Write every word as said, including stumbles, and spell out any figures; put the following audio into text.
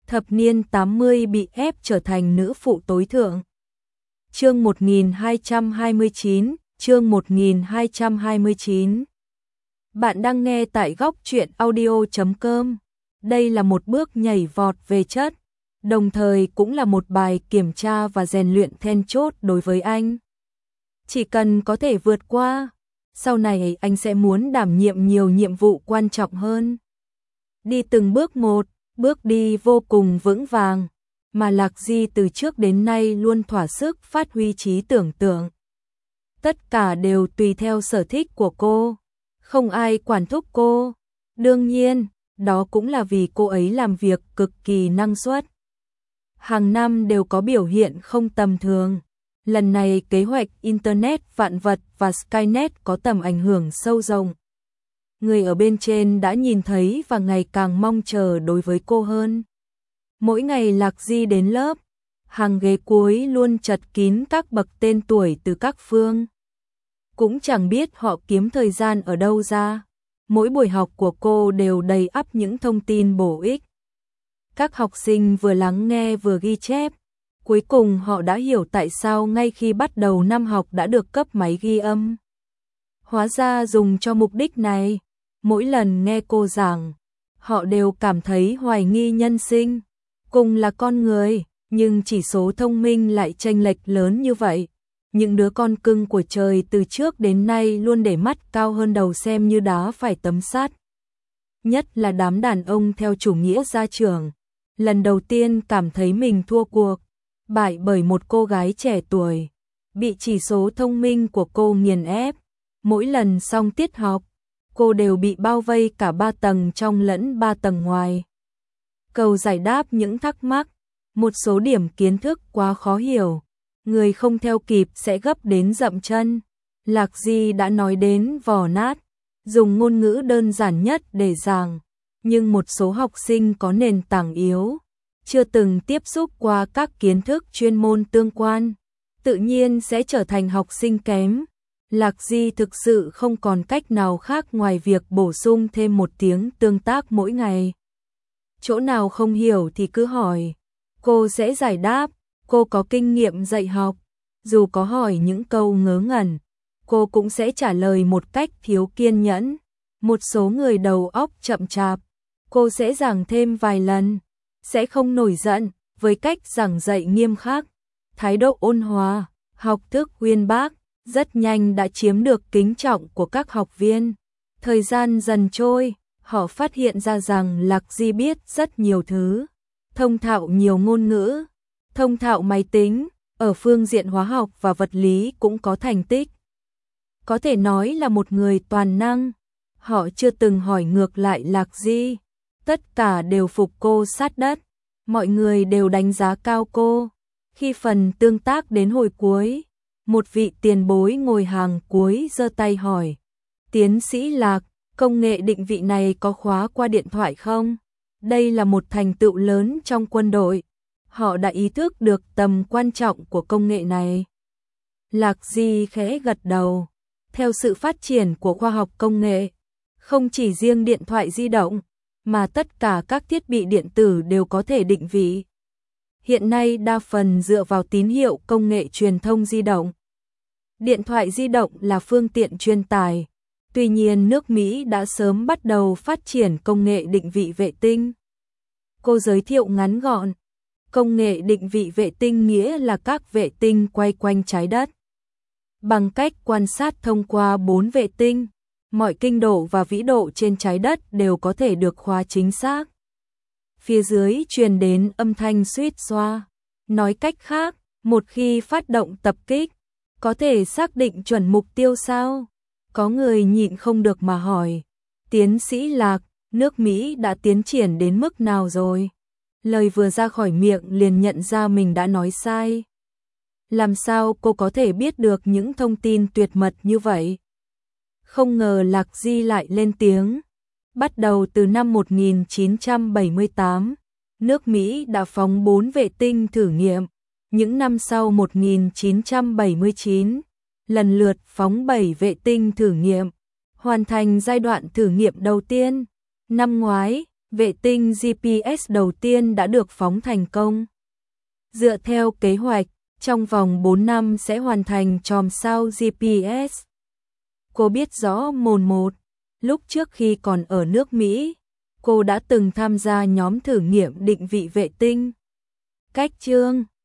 thập niên tám mươi bị ép trở thành nữ phụ tối thượng. Chương một nghìn hai trăm hai mươi chín, chương một nghìn hai trăm hai mươi chín. Bạn đang nghe tại góc truyện audio chấm com. Đây là một bước nhảy vọt về chất, đồng thời cũng là một bài kiểm tra và rèn luyện then chốt đối với anh. Chỉ cần có thể vượt qua, sau này anh sẽ muốn đảm nhiệm nhiều nhiệm vụ quan trọng hơn. Đi từng bước một, bước đi vô cùng vững vàng, mà Lạc Di từ trước đến nay luôn thỏa sức phát huy trí tưởng tượng. Tất cả đều tùy theo sở thích của cô, không ai quản thúc cô. Đương nhiên, đó cũng là vì cô ấy làm việc cực kỳ năng suất. Hàng năm đều có biểu hiện không tầm thường. Lần này kế hoạch Internet vạn vật và Skynet có tầm ảnh hưởng sâu rộng. Người ở bên trên đã nhìn thấy và ngày càng mong chờ đối với cô hơn. Mỗi ngày Lạc Di đến lớp, hàng ghế cuối luôn chật kín các bậc tên tuổi từ các phương. Cũng chẳng biết họ kiếm thời gian ở đâu ra. Mỗi buổi học của cô đều đầy ắp những thông tin bổ ích. Các học sinh vừa lắng nghe vừa ghi chép. Cuối cùng họ đã hiểu tại sao ngay khi bắt đầu năm học đã được cấp máy ghi âm. Hóa ra dùng cho mục đích này. Mỗi lần nghe cô giảng, họ đều cảm thấy hoài nghi nhân sinh. Cùng là con người, nhưng chỉ số thông minh lại chênh lệch lớn như vậy. Những đứa con cưng của trời từ trước đến nay luôn để mắt cao hơn đầu xem như đá phải tấm sắt. Nhất là đám đàn ông theo chủ nghĩa gia trưởng. Lần đầu tiên cảm thấy mình thua cuộc, bại bởi một cô gái trẻ tuổi. Bị chỉ số thông minh của cô nghiền ép. Mỗi lần xong tiết học, cô đều bị bao vây cả ba tầng trong lẫn ba tầng ngoài. Cầu giải đáp những thắc mắc, một số điểm kiến thức quá khó hiểu, người không theo kịp sẽ gấp đến dậm chân. Lạc Di đã nói đến vò nát, dùng ngôn ngữ đơn giản nhất để giảng, nhưng một số học sinh có nền tảng yếu, chưa từng tiếp xúc qua các kiến thức chuyên môn tương quan, tự nhiên sẽ trở thành học sinh kém. Lạc Di thực sự không còn cách nào khác ngoài việc bổ sung thêm một tiếng tương tác mỗi ngày. Chỗ nào không hiểu thì cứ hỏi, cô sẽ giải đáp. Cô có kinh nghiệm dạy học, dù có hỏi những câu ngớ ngẩn, cô cũng sẽ trả lời một cách thiếu kiên nhẫn. Một số người đầu óc chậm chạp, cô sẽ giảng thêm vài lần, sẽ không nổi giận, với cách giảng dạy nghiêm khắc, thái độ ôn hòa, học thức uyên bác, rất nhanh đã chiếm được kính trọng của các học viên. Thời gian dần trôi, họ phát hiện ra rằng Lạc Di biết rất nhiều thứ, thông thạo nhiều ngôn ngữ, thông thạo máy tính, ở phương diện hóa học và vật lý cũng có thành tích. Có thể nói là một người toàn năng. Họ chưa từng hỏi ngược lại Lạc Di, tất cả đều phục cô sát đất, mọi người đều đánh giá cao cô. Khi phần tương tác đến hồi cuối, một vị tiền bối ngồi hàng cuối giơ tay hỏi, tiến sĩ Lạc, công nghệ định vị này có khóa qua điện thoại không? Đây là một thành tựu lớn trong quân đội. Họ đã ý thức được tầm quan trọng của công nghệ này. Lạc Di khẽ gật đầu. Theo sự phát triển của khoa học công nghệ, không chỉ riêng điện thoại di động, mà tất cả các thiết bị điện tử đều có thể định vị. Hiện nay đa phần dựa vào tín hiệu công nghệ truyền thông di động. Điện thoại di động là phương tiện truyền tải. Tuy nhiên nước Mỹ đã sớm bắt đầu phát triển công nghệ định vị vệ tinh. Cô giới thiệu ngắn gọn. Công nghệ định vị vệ tinh nghĩa là các vệ tinh quay quanh trái đất. Bằng cách quan sát thông qua bốn vệ tinh, mọi kinh độ và vĩ độ trên trái đất đều có thể được khóa chính xác. Phía dưới truyền đến âm thanh suýt xoa. Nói cách khác, một khi phát động tập kích, có thể xác định chuẩn mục tiêu sao? Có người nhịn không được mà hỏi, tiến sĩ Lạc, nước Mỹ đã tiến triển đến mức nào rồi? Lời vừa ra khỏi miệng liền nhận ra mình đã nói sai. Làm sao cô có thể biết được những thông tin tuyệt mật như vậy? Không ngờ Lạc Di lại lên tiếng. Bắt đầu từ năm một nghìn chín trăm bảy mươi tám, nước Mỹ đã phóng bốn vệ tinh thử nghiệm. Những năm sau một nghìn chín trăm bảy mươi chín, lần lượt phóng bảy vệ tinh thử nghiệm, hoàn thành giai đoạn thử nghiệm đầu tiên. Năm ngoái, Vệ tinh giê pê ét đầu tiên đã được phóng thành công. Dựa theo kế hoạch, trong vòng bốn năm sẽ hoàn thành chòm sao giê pê ét. Cô biết rõ mồn một, lúc trước khi còn ở nước Mỹ, cô đã từng tham gia nhóm thử nghiệm định vị vệ tinh. Cách chương